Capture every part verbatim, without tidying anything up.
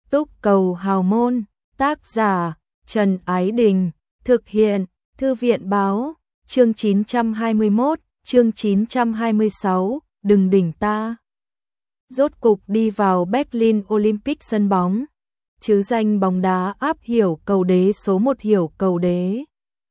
Túc cầu hào môn, tác giả Trần Ái Đình, thực hiện Thư viện báo, chương chín trăm hai mươi mốt, chương chín trăm hai mươi sáu, đừng đỉnh ta. Rốt cục đi vào Berlin Olympic sân bóng, chứ danh bóng đá áp hiểu cầu đế số một hiểu cầu đế.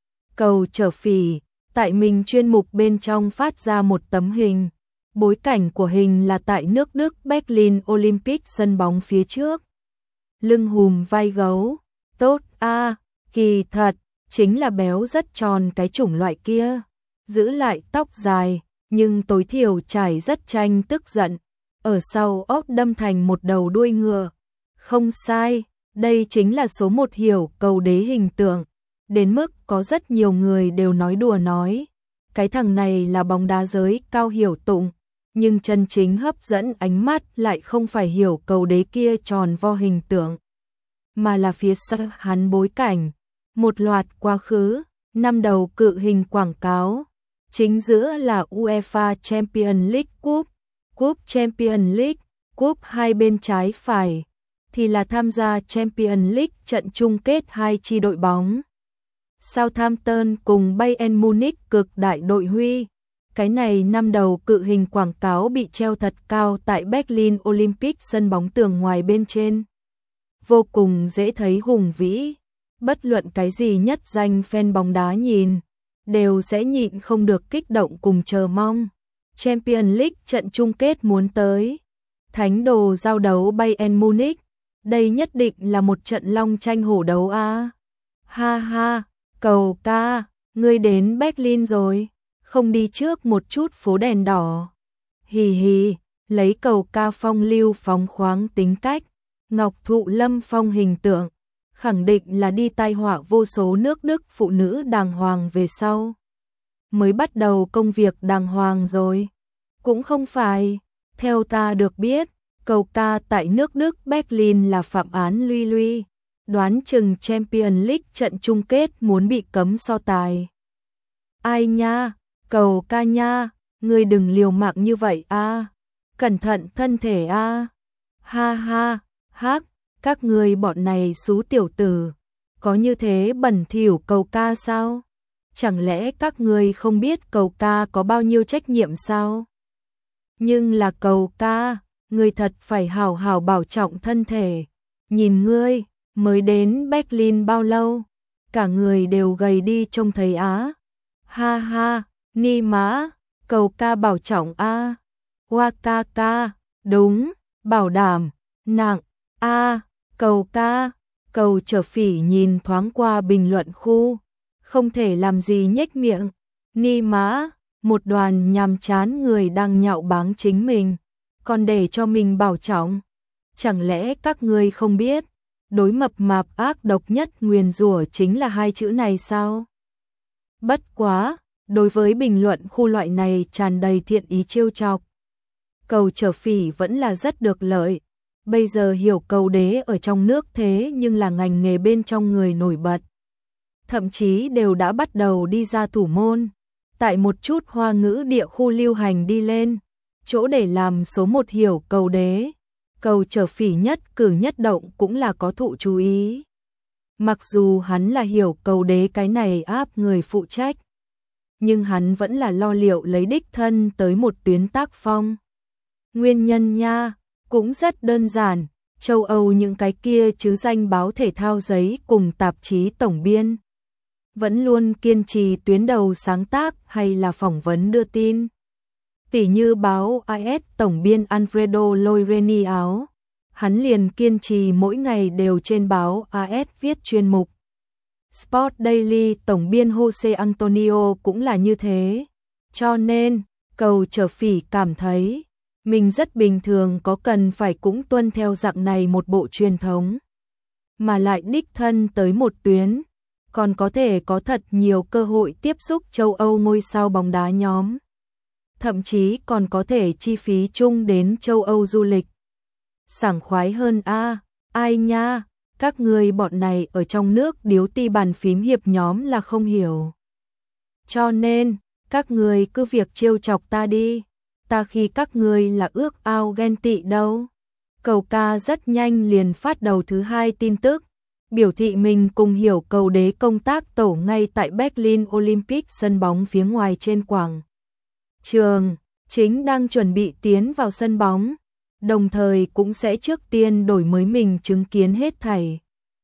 Cầu Trở Phỉ, tại mình chuyên mục bên trong phát ra một tấm hình. Bối cảnh của hình là tại nước Đức Berlin Olympic sân bóng phía trước. Lưng hùm vai gấu, tốt a, à, kỳ thật, chính là béo rất tròn cái chủng loại kia. Giữ lại tóc dài, nhưng tối thiểu trải rất tranh tức giận. Ở sau óc đâm thành một đầu đuôi ngựa. Không sai, đây chính là số một hiểu cầu đế hình tượng. Đến mức có rất nhiều người đều nói đùa nói. Cái thằng này là bóng đá giới cao hiểu tụng. Nhưng chân chính hấp dẫn ánh mắt lại không phải hiểu cầu đế kia tròn vo hình tượng, mà là phía sau hắn bối cảnh, một loạt quá khứ, năm đầu cự hình quảng cáo, chính giữa là UEFA Champions League Cup, Cup Champions League, Cup hai bên trái phải, thì là tham gia Champions League trận chung kết hai chi đội bóng. Southampton cùng Bayern Munich cực đại đội huy. Cái này năm đầu cự hình quảng cáo bị treo thật cao tại Berlin Olympic sân bóng tường ngoài bên trên. Vô cùng dễ thấy hùng vĩ, bất luận cái gì nhất danh fan bóng đá nhìn, đều sẽ nhịn không được kích động cùng chờ mong. Champions League trận chung kết muốn tới. Thánh đồ giao đấu Bayern Munich, đây nhất định là một trận long tranh hổ đấu a. À. Ha ha, cầu ca, ngươi đến Berlin rồi. Không đi trước một chút phố đèn đỏ. Hì hì, lấy cầu ca phong lưu phóng khoáng tính cách, ngọc thụ lâm phong hình tượng, khẳng định là đi tai họa vô số nước Đức phụ nữ đàng hoàng về sau. Mới bắt đầu công việc đàng hoàng rồi. Cũng không phải, theo ta được biết, cầu ca tại nước Đức Berlin là phạm án luy luy. Đoán chừng Champions League trận chung kết muốn bị cấm so tài. Ai nha? Cầu ca nha, ngươi đừng liều mạng như vậy a, à. Cẩn thận thân thể a. À. Ha ha, hắc, các ngươi bọn này xú tiểu tử, có như thế bẩn thỉu cầu ca sao? Chẳng lẽ các ngươi không biết cầu ca có bao nhiêu trách nhiệm sao? Nhưng là cầu ca, ngươi thật phải hào hào bảo trọng thân thể. Nhìn ngươi, mới đến Berlin bao lâu, cả người đều gầy đi trông thấy á. Ha ha. Ni má, cầu ca bảo trọng a. Hoa ca ca, đúng, bảo đảm, nặng, a, cầu ca, cầu Trở Phỉ nhìn thoáng qua bình luận khu, không thể làm gì nhếch miệng. Ni má, một đoàn nhàm chán người đang nhạo báng chính mình, còn để cho mình bảo trọng. Chẳng lẽ các ngươi không biết, đối mập mạp ác độc nhất nguyền rủa chính là hai chữ này sao? Bất quá. Đối với bình luận khu loại này tràn đầy thiện ý trêu chọc. Cầu Trở Phỉ vẫn là rất được lợi. Bây giờ hiểu cầu đế ở trong nước thế nhưng là ngành nghề bên trong người nổi bật. Thậm chí đều đã bắt đầu đi ra thủ môn. Tại một chút hoa ngữ địa khu lưu hành đi lên. Chỗ để làm số một hiểu cầu đế. Cầu Trở Phỉ nhất cử nhất động cũng là có thụ chú ý. Mặc dù hắn là hiểu cầu đế cái này áp người phụ trách. Nhưng hắn vẫn là lo liệu lấy đích thân tới một tuyến tác phong. Nguyên nhân nha, cũng rất đơn giản, châu Âu những cái kia chứ danh báo thể thao giấy cùng tạp chí tổng biên. Vẫn luôn kiên trì tuyến đầu sáng tác hay là phỏng vấn đưa tin. Tỉ như báo a ét tổng biên Alfredo Loireni áo, hắn liền kiên trì mỗi ngày đều trên báo a ét viết chuyên mục. Sport Daily tổng biên Jose Antonio cũng là như thế. Cho nên, cầu Trở Phỉ cảm thấy, mình rất bình thường có cần phải cũng tuân theo dạng này một bộ truyền thống. Mà lại đích thân tới một tuyến, còn có thể có thật nhiều cơ hội tiếp xúc châu Âu ngôi sao bóng đá nhóm. Thậm chí còn có thể chi phí chung đến châu Âu du lịch. Sảng khoái hơn a, à, ai nha? Các người bọn này ở trong nước điếu ti bàn phím hiệp nhóm là không hiểu. Cho nên, các người cứ việc trêu chọc ta đi. Ta khi các người là ước ao ghen tị đâu. Cầu ca rất nhanh liền phát đầu thứ hai tin tức, biểu thị mình cùng Hiểu Cầu Đế công tác tổ ngay tại Berlin Olympic sân bóng phía ngoài trên quảng trường, chính đang chuẩn bị tiến vào sân bóng, đồng thời cũng sẽ trước tiên đổi mới mình chứng kiến hết thảy.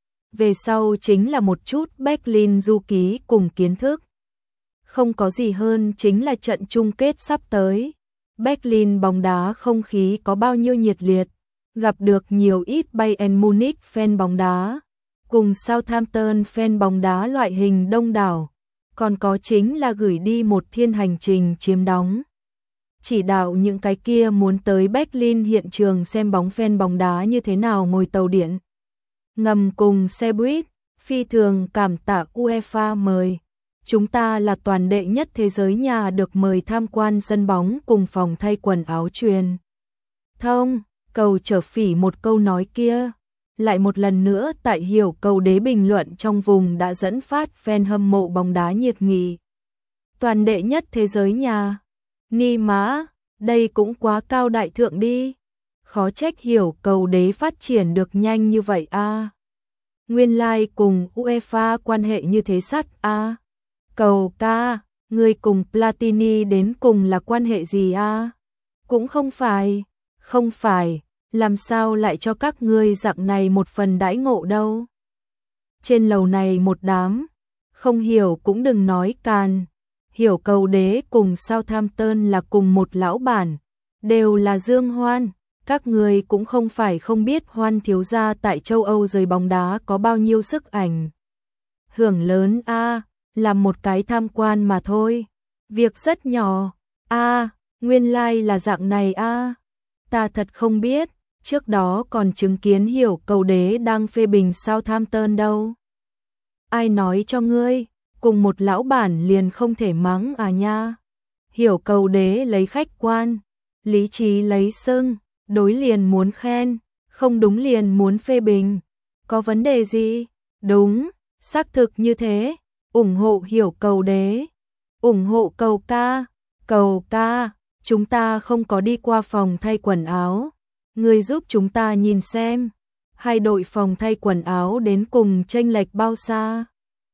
Về sau chính là một chút Berlin du ký cùng kiến thức. Không có gì hơn chính là trận chung kết sắp tới. Berlin bóng đá không khí có bao nhiêu nhiệt liệt, gặp được nhiều ít Bayern Munich fan bóng đá, cùng Southampton fan bóng đá loại hình đông đảo, còn có chính là gửi đi một thiên hành trình chiếm đóng. Chỉ đạo những cái kia muốn tới Berlin hiện trường xem bóng fan bóng đá như thế nào ngồi tàu điện ngầm cùng xe buýt, phi thường cảm tạ UEFA mời. Chúng ta là toàn đệ nhất thế giới nhà được mời tham quan sân bóng cùng phòng thay quần áo truyền thông. Cầu Trở Phỉ một câu nói kia, lại một lần nữa tại Hiểu Cầu Đế bình luận trong vùng đã dẫn phát fan hâm mộ bóng đá nhiệt nghị. Toàn đệ nhất thế giới nhà, ni má, đây cũng quá cao đại thượng đi. Khó trách Hiểu Cầu Đế phát triển được nhanh như vậy a. À. Nguyên lai like cùng UEFA quan hệ như thế sắt a. À. Cầu ca, người cùng Platini đến cùng là quan hệ gì a? À? Cũng không phải, không phải, làm sao lại cho các ngươi dạng này một phần đãi ngộ đâu. Trên lầu này một đám, không hiểu cũng đừng nói càn. Hiểu Cầu Đế cùng Southampton là cùng một lão bản, đều là Dương Hoan. Các người cũng không phải không biết Hoan thiếu gia tại châu Âu giới bóng đá có bao nhiêu sức ảnh hưởng lớn a, à, làm một cái tham quan mà thôi. Việc rất nhỏ, a, à, nguyên lai like là dạng này a. À. Ta thật không biết, trước đó còn chứng kiến Hiểu Cầu Đế đang phê bình Southampton đâu. Ai nói cho ngươi, cùng một lão bản liền không thể mắng à nha. Hiểu Cầu Đế lấy khách quan, lý trí lấy sưng. Đối liền muốn khen, không đúng liền muốn phê bình. Có vấn đề gì? Đúng, xác thực như thế. Ủng hộ Hiểu Cầu Đế. Ủng hộ Cầu ca. Cầu ca, chúng ta không có đi qua phòng thay quần áo. Người giúp chúng ta nhìn xem. Hai đội phòng thay quần áo đến cùng chênh lệch bao xa?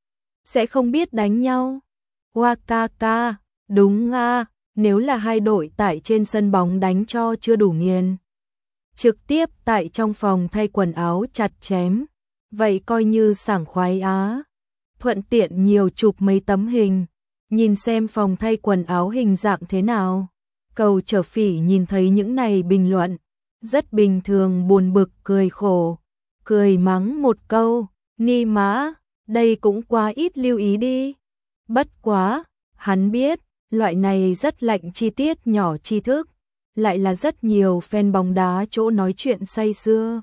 Sẽ không biết đánh nhau. Hoa ca ca, đúng nga. Nếu là hai đội tại trên sân bóng đánh cho chưa đủ nghiền, trực tiếp tại trong phòng thay quần áo chặt chém, vậy coi như sảng khoái á. Thuận tiện nhiều chụp mấy tấm hình, nhìn xem phòng thay quần áo hình dạng thế nào. Cầu Trở Phỉ nhìn thấy những này bình luận, rất bình thường buồn bực cười khổ, cười mắng một câu, ni má, đây cũng quá ít lưu ý đi. Bất quá, hắn biết, loại này rất lạnh chi tiết nhỏ tri thức, lại là rất nhiều fan bóng đá chỗ nói chuyện say sưa.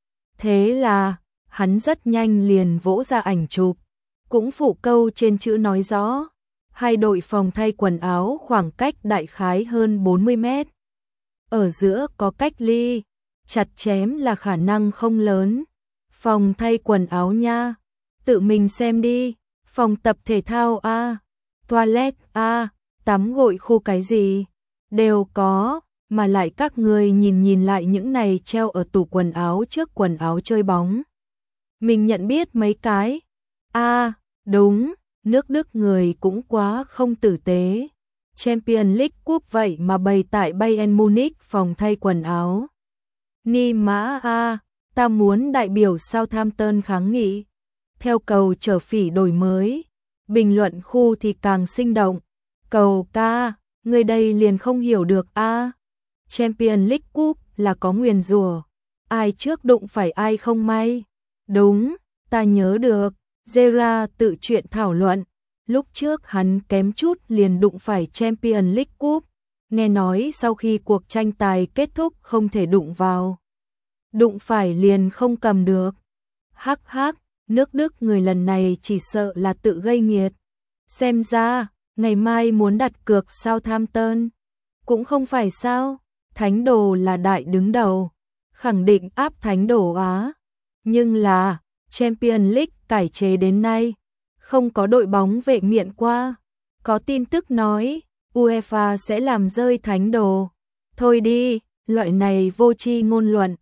Thế là, hắn rất nhanh liền vỗ ra ảnh chụp, cũng phụ câu trên chữ nói rõ, hai đội phòng thay quần áo khoảng cách đại khái hơn bốn mươi mét. Ở giữa có cách ly, chặt chém là khả năng không lớn. Phòng thay quần áo nha, tự mình xem đi, phòng tập thể thao a, toilet a, tắm gội khu cái gì, đều có, mà lại các người nhìn nhìn lại những này treo ở tủ quần áo trước quần áo chơi bóng. Mình nhận biết mấy cái. A, à, đúng, nước Đức người cũng quá không tử tế. Champions League Cup vậy mà bày tại Bayern Munich phòng thay quần áo. Ni mã a, ta muốn đại biểu Southampton kháng nghị. Theo Cầu Trở Phỉ đổi mới, bình luận khu thì càng sinh động. Cầu ca, người đây liền không hiểu được a. À. Champions League Cup là có nguyền rủa, ai trước đụng phải ai không may. Đúng, ta nhớ được, Zera tự chuyện thảo luận, lúc trước hắn kém chút liền đụng phải Champions League Cup, nghe nói sau khi cuộc tranh tài kết thúc không thể đụng vào. Đụng phải liền không cầm được. Hắc hắc, nước Đức người lần này chỉ sợ là tự gây nghiệt. Xem ra, ngày mai muốn đặt cược Southampton. Cũng không phải sao, Thánh Đồ là đại đứng đầu, khẳng định áp Thánh Đồ Á. Nhưng là, Champions League cải chế đến nay, không có đội bóng vệ miện qua. Có tin tức nói, UEFA sẽ làm rơi Thánh Đồ. Thôi đi, loại này vô tri ngôn luận.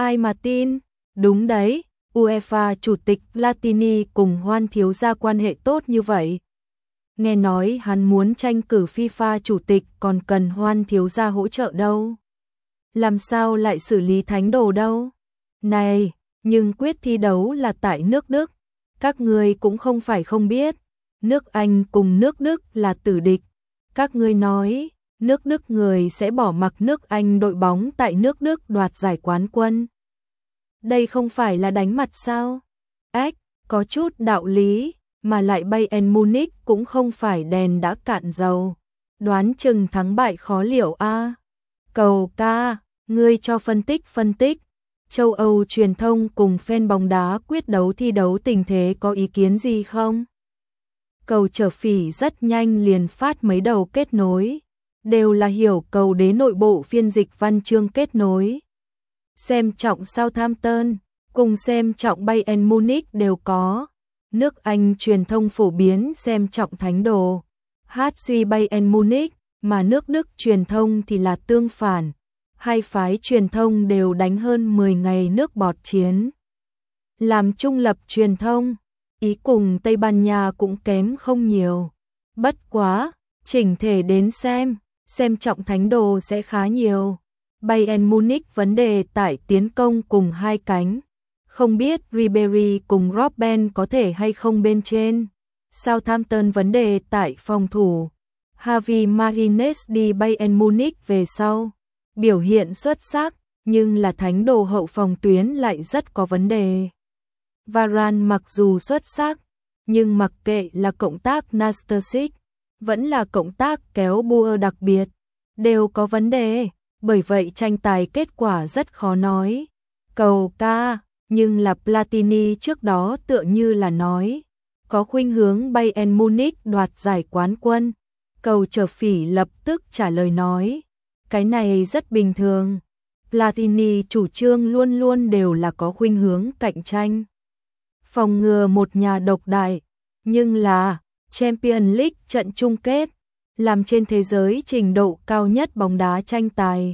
Ai mà tin? Đúng đấy, UEFA chủ tịch Platini cùng Hoan thiếu gia quan hệ tốt như vậy. Nghe nói hắn muốn tranh cử FIFA chủ tịch còn cần Hoan thiếu gia hỗ trợ đâu. Làm sao lại xử lý thánh đồ đâu? Này, nhưng quyết thi đấu là tại nước Đức. Các ngươi cũng không phải không biết. Nước Anh cùng nước Đức là tử địch. Các ngươi nói, nước Đức người sẽ bỏ mặc nước Anh đội bóng tại nước Đức đoạt giải quán quân. Đây không phải là đánh mặt sao? Ếch, có chút đạo lý, mà lại Bayern Munich cũng không phải đèn đã cạn dầu. Đoán chừng thắng bại khó liệu a. Cầu ca, ngươi cho phân tích phân tích. Châu Âu truyền thông cùng fan bóng đá quyết đấu thi đấu tình thế có ý kiến gì không? Cầu Trở Phỉ rất nhanh liền phát mấy đầu kết nối, đều là hiểu cầu đế nội bộ phiên dịch văn chương kết nối. Xem trọng Southampton, cùng xem trọng Bayern Munich đều có. Nước Anh truyền thông phổ biến xem trọng thánh đồ, hát suy Bayern Munich, mà nước Đức truyền thông thì là tương phản. Hai phái truyền thông đều đánh hơn mười ngày nước bọt chiến. Làm trung lập truyền thông, Ý cùng Tây Ban Nha cũng kém không nhiều. Bất quá, chỉnh thể đến xem, xem trọng thánh đồ sẽ khá nhiều. Bayern Munich vấn đề tại tiến công cùng hai cánh. Không biết Ribery cùng Robben có thể hay không bên trên. Southampton vấn đề tại phòng thủ. Javi Martinez đi Bayern Munich về sau. Biểu hiện xuất sắc, nhưng là thánh đồ hậu phòng tuyến lại rất có vấn đề. Varane mặc dù xuất sắc, nhưng mặc kệ là cộng tác Nastasic, vẫn là cộng tác kéo Bua đặc biệt, đều có vấn đề, bởi vậy tranh tài kết quả rất khó nói. Cầu ca, nhưng là Platini trước đó tựa như là nói, có khuynh hướng Bayern Munich đoạt giải quán quân. Cầu Trở Phỉ lập tức trả lời nói, cái này rất bình thường. Platini chủ trương luôn luôn đều là có khuynh hướng cạnh tranh, phòng ngừa một nhà độc đại, nhưng là Champions League trận chung kết, làm trên thế giới trình độ cao nhất bóng đá tranh tài.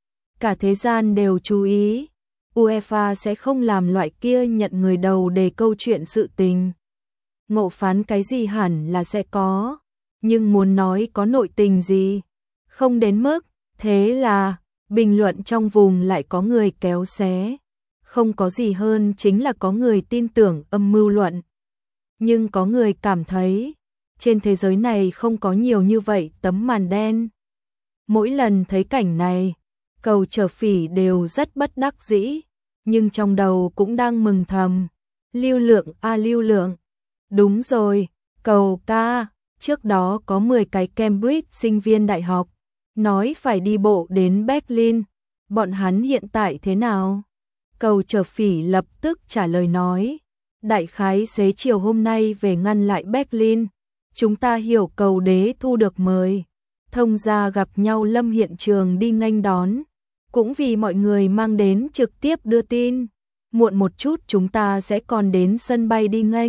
Cả thế gian đều chú ý, UEFA sẽ không làm loại kia nhận người đầu để câu chuyện sự tình. Ngộ phán cái gì hẳn là sẽ có, nhưng muốn nói có nội tình gì, không đến mức. Thế là, bình luận trong vùng lại có người kéo xé. Không có gì hơn chính là có người tin tưởng âm mưu luận. Nhưng có người cảm thấy, trên thế giới này không có nhiều như vậy tấm màn đen. Mỗi lần thấy cảnh này, Cầu Trở Phỉ đều rất bất đắc dĩ, nhưng trong đầu cũng đang mừng thầm. Lưu lượng a à, lưu lượng. Đúng rồi, Cầu ca, trước đó có mười cái Cambridge sinh viên đại học. Nói phải đi bộ đến Berlin, bọn hắn hiện tại thế nào? Cầu Trở Phỉ lập tức trả lời nói, đại khái xế chiều hôm nay về ngăn lại Berlin, chúng ta hiểu cầu đế thu được mời, thông gia gặp nhau lâm hiện trường đi nghênh đón, cũng vì mọi người mang đến trực tiếp đưa tin, muộn một chút chúng ta sẽ còn đến sân bay đi nghênh.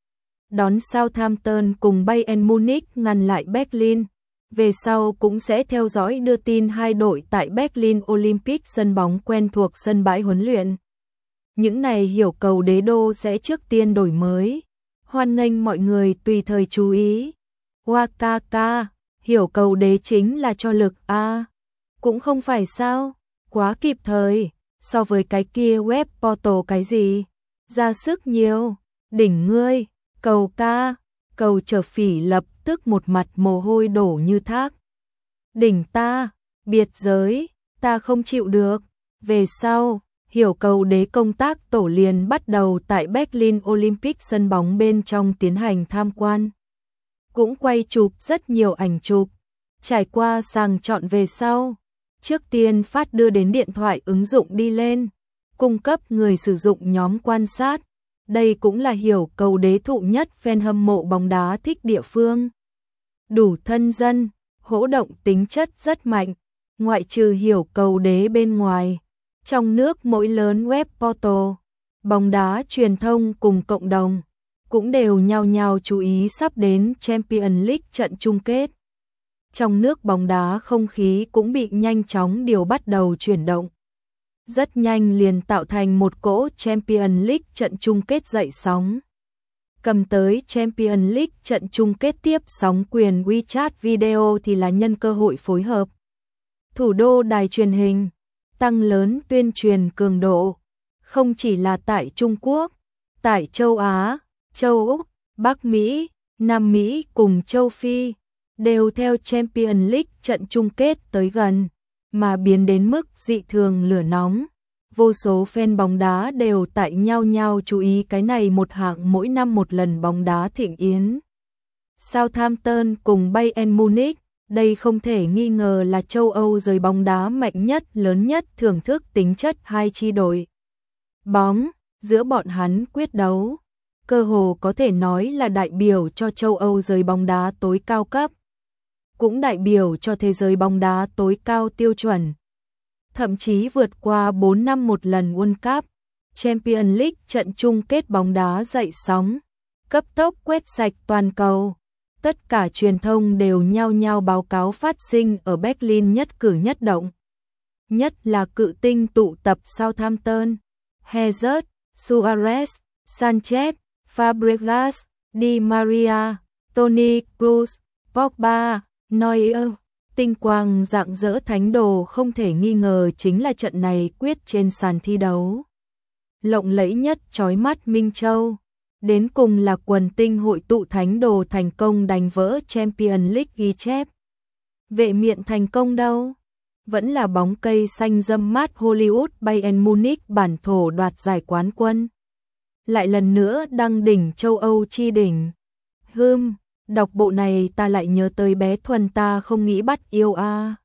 Đón Southampton cùng Bayern Munich ngăn lại Berlin. Về sau cũng sẽ theo dõi đưa tin hai đội tại Berlin Olympic sân bóng quen thuộc sân bãi huấn luyện. Những này hiểu cầu đế đô sẽ trước tiên đổi mới. Hoan nghênh mọi người tùy thời chú ý. Wakaka, hiểu cầu đế chính là cho lực a. Cũng không phải sao, quá kịp thời, so với cái kia web portal cái gì, ra sức nhiều, đỉnh ngươi, cầu ca. Cầu Trở Phỉ lập tức một mặt mồ hôi đổ như thác. Đỉnh ta, biệt giới, ta không chịu được. Về sau, hiểu cầu đế công tác tổ liền bắt đầu tại Berlin Olympic sân bóng bên trong tiến hành tham quan. Cũng quay chụp rất nhiều ảnh chụp. Trải qua sàng chọn về sau, trước tiên phát đưa đến điện thoại ứng dụng đi lên, cung cấp người sử dụng nhóm quan sát. Đây cũng là hiểu cầu đế thụ nhất fan hâm mộ bóng đá thích địa phương. Đủ thân dân, hỗ động tính chất rất mạnh, ngoại trừ hiểu cầu đế bên ngoài. Trong nước mỗi lớn web portal, bóng đá truyền thông cùng cộng đồng, cũng đều nhao nhao chú ý sắp đến Champions League trận chung kết. Trong nước bóng đá không khí cũng bị nhanh chóng điều bắt đầu chuyển động. rất nhanh liền tạo thành một cỗ Champions League trận chung kết dậy sóng. Cầm tới Champions League trận chung kết tiếp sóng quyền WeChat Video thì là nhân cơ hội phối hợp. Thủ đô đài truyền hình, tăng lớn tuyên truyền cường độ, không chỉ là tại Trung Quốc, tại châu Á, châu Úc, Bắc Mỹ, Nam Mỹ cùng châu Phi, đều theo Champions League trận chung kết tới gần, mà biến đến mức dị thường lửa nóng. Vô số fan bóng đá đều tại nhau nhau chú ý cái này một hạng mỗi năm một lần bóng đá thịnh yến. Southampton cùng Bayern Munich, đây không thể nghi ngờ là châu Âu giới bóng đá mạnh nhất, lớn nhất, thưởng thức tính chất hai chi đội bóng, giữa bọn hắn quyết đấu, cơ hồ có thể nói là đại biểu cho châu Âu giới bóng đá tối cao cấp, cũng đại biểu cho thế giới bóng đá tối cao tiêu chuẩn. Thậm chí vượt qua bốn năm một lần World Cup, Champions League trận chung kết bóng đá dậy sóng, cấp tốc quét sạch toàn cầu. Tất cả truyền thông đều nhao nhao báo cáo phát sinh ở Berlin nhất cử nhất động. Nhất là cự tinh tụ tập Southampton, Hazard, Suarez, Sanchez, Fabregas, Di Maria, Toni Kroos, Pogba, Neuer. Tinh quang rạng rỡ thánh đồ không thể nghi ngờ chính là trận này quyết trên sàn thi đấu. Lộng lẫy nhất chói mắt Minh Châu. Đến cùng là quần tinh hội tụ thánh đồ thành công đánh vỡ Champions League ghi chép. Vệ miện thành công đâu? Vẫn là bóng cây xanh râm mát Hollywood Bayern Munich bản thổ đoạt giải quán quân. Lại lần nữa đăng đỉnh châu Âu chi đỉnh. Hưm, đọc bộ này ta lại nhớ tới bé Thuần ta không nghĩ bắt yêu a. À.